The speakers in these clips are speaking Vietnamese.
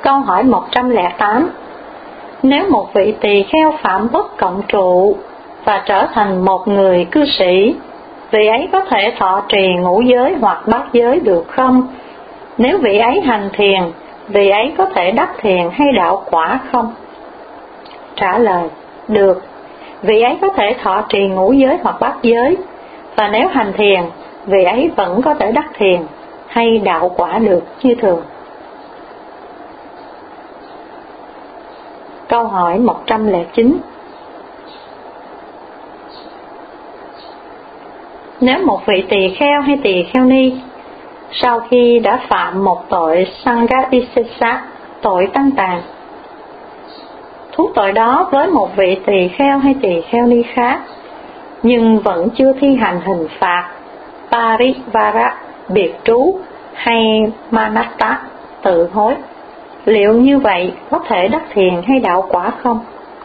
Câu hỏi 108. Nếu một vị tỳ kheo phạm bất cộng trụ và trở thành một người cư sĩ, vị ấy có thể thọ trì ngũ giới hoặc bát giới được không? Nếu vị ấy hành thiền, vị ấy có thể đắc thiền hay đạo quả không? Trả lời: được. Vị ấy có thể thọ trì ngũ giới hoặc bát giới, và nếu hành thiền, vị ấy vẫn có thể đắc thiền hay đạo quả được như thường. Câu hỏi 109. Nếu một vị tỳ kheo hay tỳ kheo ni sau khi đã phạm một tội Sanghadisesa, tội tăng tàn, thú tội đó với một vị tỳ kheo hay tỳ kheo ni khác, nhưng vẫn chưa thi hành hình phạt Parivara, biệt trú, hay Manatta, tự hối, liệu như vậy có thể đắc thiền hay đạo quả không?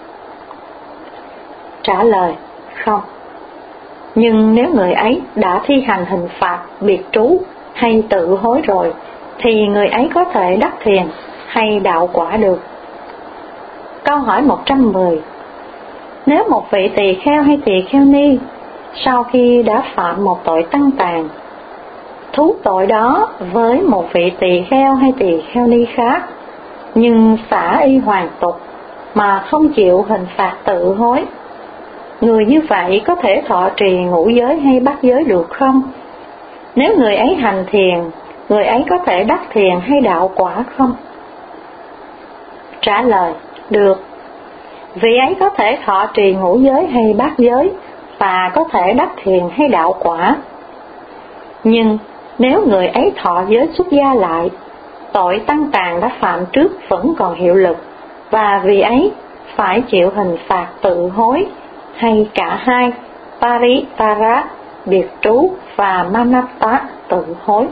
Trả lời: không. Nhưng nếu người ấy đã thi hành hình phạt biệt trú hay tự hối rồi, thì người ấy có thể đắc thiền hay đạo quả được. Câu hỏi 110. Nếu một vị tỳ kheo hay tỳ kheo ni sau khi đã phạm một tội tăng tàn, thú tội đó với một vị tỳ kheo hay tỳ kheo ni khác, nhưng xả y hoàn tục mà không chịu hình phạt tự hối, người như vậy có thể thọ trì ngũ giới hay bát giới được không? Nếu người ấy hành thiền, người ấy có thể đắc thiền hay đạo quả không? Trả lời: được. Vị ấy có thể thọ trì ngũ giới hay bát giới và có thể đắc thiền hay đạo quả. Nhưng nếu người ấy thọ giới xuất gia lại, tội tăng tàn đã phạm trước vẫn còn hiệu lực, và vị ấy phải chịu hình phạt tự hối hay cả hai, Parivara, biệt trú, và Manatta, tự hối.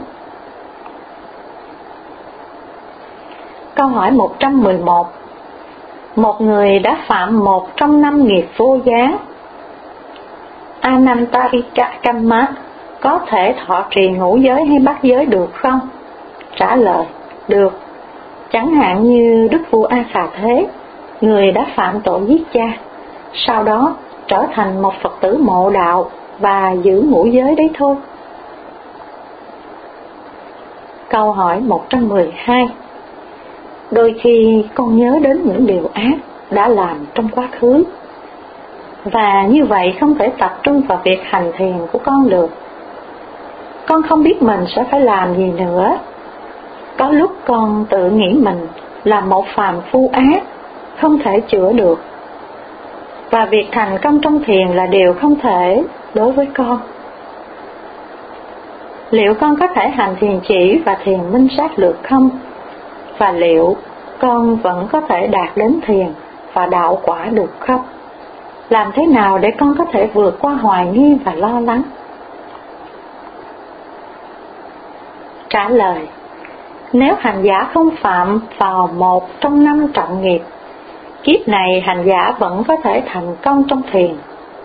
Câu hỏi 111. Một người đã phạm một trong 5 nghiệp vô gián Anantarika Kamma có thể thọ trì ngũ giới hay bát giới được không? Trả lời: được. Chẳng hạn như Đức vua A Xà Thế, người đã phạm tội giết cha, sau đó trở thành một Phật tử mộ đạo và giữ ngũ giới đấy thôi. Câu hỏi 112. Đôi khi con nhớ đến những điều ác đã làm trong quá khứ, và như vậy không thể tập trung vào việc hành thiền của con được. Con không biết mình sẽ phải làm gì nữa. Có lúc con tự nghĩ mình là một phàm phu ác, không thể chữa được, và việc thành công trong thiền là điều không thể đối với con. Liệu con có thể hành thiền chỉ và thiền minh sát được không? Và liệu con vẫn có thể đạt đến thiền và đạo quả được không? Làm thế nào để con có thể vượt qua hoài nghi và lo lắng? Trả lời: nếu hành giả không phạm vào một trong 5 trọng nghiệp, kiếp này hành giả vẫn có thể thành công trong thiền.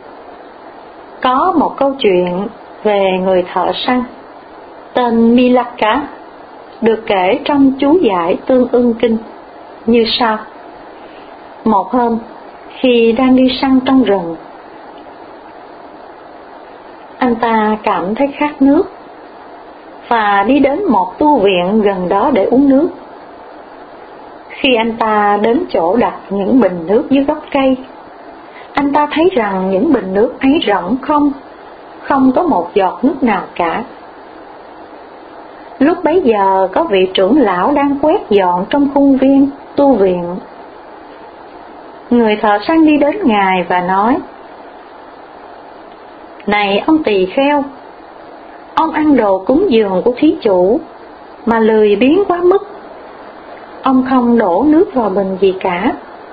Có một câu chuyện về người thợ săn tên Milaka được kể trong chú giải Tương Ưng Kinh như sau. Một hôm, khi đang đi săn trong rừng, anh ta cảm thấy khát nước và đi đến một tu viện gần đó để uống nước. Khi anh ta đến chỗ đặt những bình nước dưới gốc cây, anh ta thấy rằng những bình nước ấy rỗng không có một giọt nước nào cả. Lúc bấy giờ có vị trưởng lão đang quét dọn trong khuôn viên tu viện. Người thợ săn đi đến ngài và nói: này ông tỳ kheo, ông ăn đồ cúng dường của thí chủ mà lười biếng quá mức. Ông không đổ nước vào bình gì cả.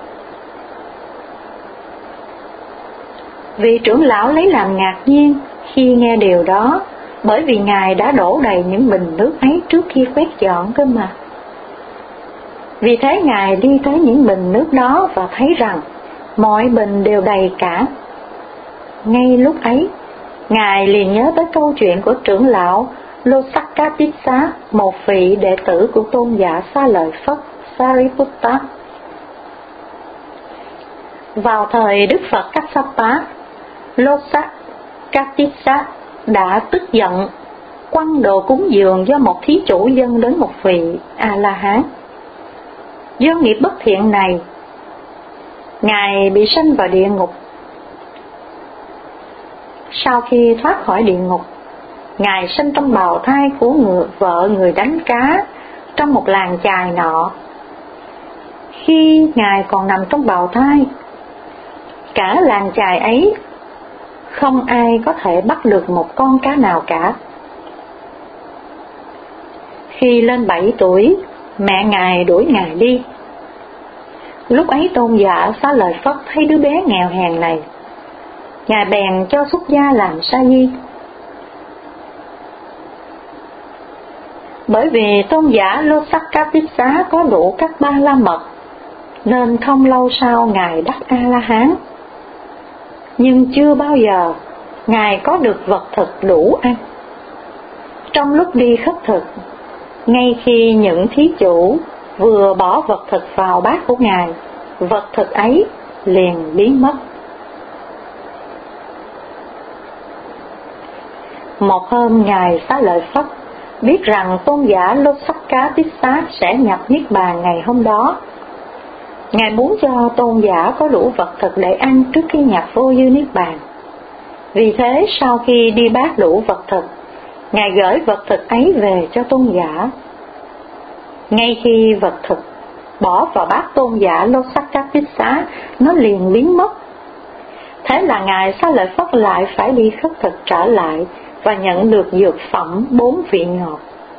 Vị trưởng lão lấy làm ngạc nhiên khi nghe điều đó, bởi vì ngài đã đổ đầy những bình nước ấy trước khi quét dọn cơ mà. Vì thế ngài đi tới những bình nước đó và thấy rằng mọi bình đều đầy cả. Ngay lúc ấy, ngài liền nhớ tới câu chuyện của trưởng lão Losakatissa, một vị đệ tử của tôn giả Xá Lợi Phất, Sariputta. Vào thời Đức Phật Kassapa, Losakatissa đã tức giận quăng đồ cúng dường do một thí chủ dâng đến một vị A-la-hán. Do nghiệp bất thiện này, Ngài bị sanh vào địa ngục. Sau khi thoát khỏi địa ngục, Ngài sanh trong bào thai của vợ người đánh cá trong một làng chài nọ. Khi Ngài còn nằm trong bào thai, cả làng chài ấy không ai có thể bắt được một con cá nào cả. Khi lên 7 tuổi, mẹ Ngài đuổi Ngài đi. Lúc ấy Tôn giả Xá Lợi Phất thấy đứa bé nghèo hèn này, Ngài bèn cho xuất gia làm sa di. Bởi vì Tôn giả Losakatissa có đủ các ba la mật, nên không lâu sau Ngài đắc A-la-hán. Nhưng chưa bao giờ Ngài có được vật thực đủ ăn. Trong lúc đi khất thực, ngay khi những thí chủ vừa bỏ vật thực vào bát của Ngài, vật thực ấy liền biến mất. Một hôm Ngài Xá Lợi Phất biết rằng Tôn giả Losakatissa sẽ nhập Niết Bàn ngày hôm đó. Ngài muốn cho Tôn giả có đủ vật thực để ăn trước khi nhập vô dư Niết Bàn. Vì thế sau khi đi bát đủ vật thực, Ngài gửi vật thực ấy về cho Tôn giả. Ngay khi vật thực bỏ vào bát Tôn giả Losakatissa, nó liền biến mất. Thế là Ngài Xá Lợi Phất lại phải đi khất thực trở lại và nhận được dược phẩm 4 vị ngọt.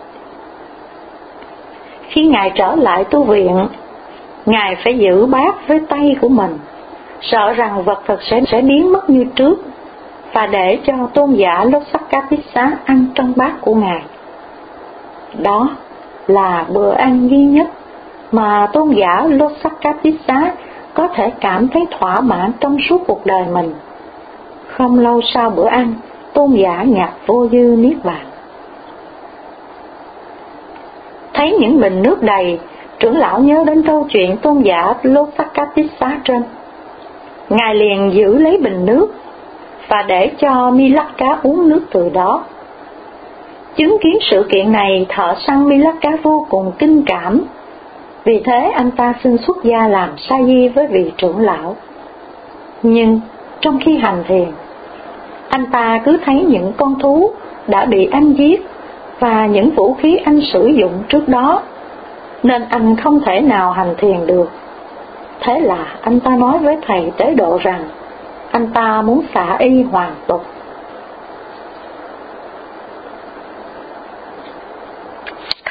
Khi Ngài trở lại tu viện, Ngài phải giữ bát với tay của mình, sợ rằng vật thực sẽ biến mất như trước, và để cho Tôn giả Losakatissa ăn trong bát của Ngài. Đó là bữa ăn duy nhất mà Tôn giả Losakatissa có thể cảm thấy thỏa mãn trong suốt cuộc đời mình. Không lâu sau bữa ăn, Tôn giả nhập vô dư Niết Bàn. Thấy những bình nước đầy, trưởng lão nhớ đến câu chuyện Tôn giả Losakatissa trên. Ngài liền giữ lấy bình nước và để cho Milakkha uống nước từ đó. Chứng kiến sự kiện này, thợ săn Milakkha vô cùng kinh cảm. Vì thế anh ta xin xuất gia làm sa di với vị trưởng lão. Nhưng trong khi hành thiền, anh ta cứ thấy những con thú đã bị anh giết và những vũ khí anh sử dụng trước đó, nên anh không thể nào hành thiền được. Thế là anh ta nói với thầy tế độ rằng anh ta muốn xả y hoàn tục.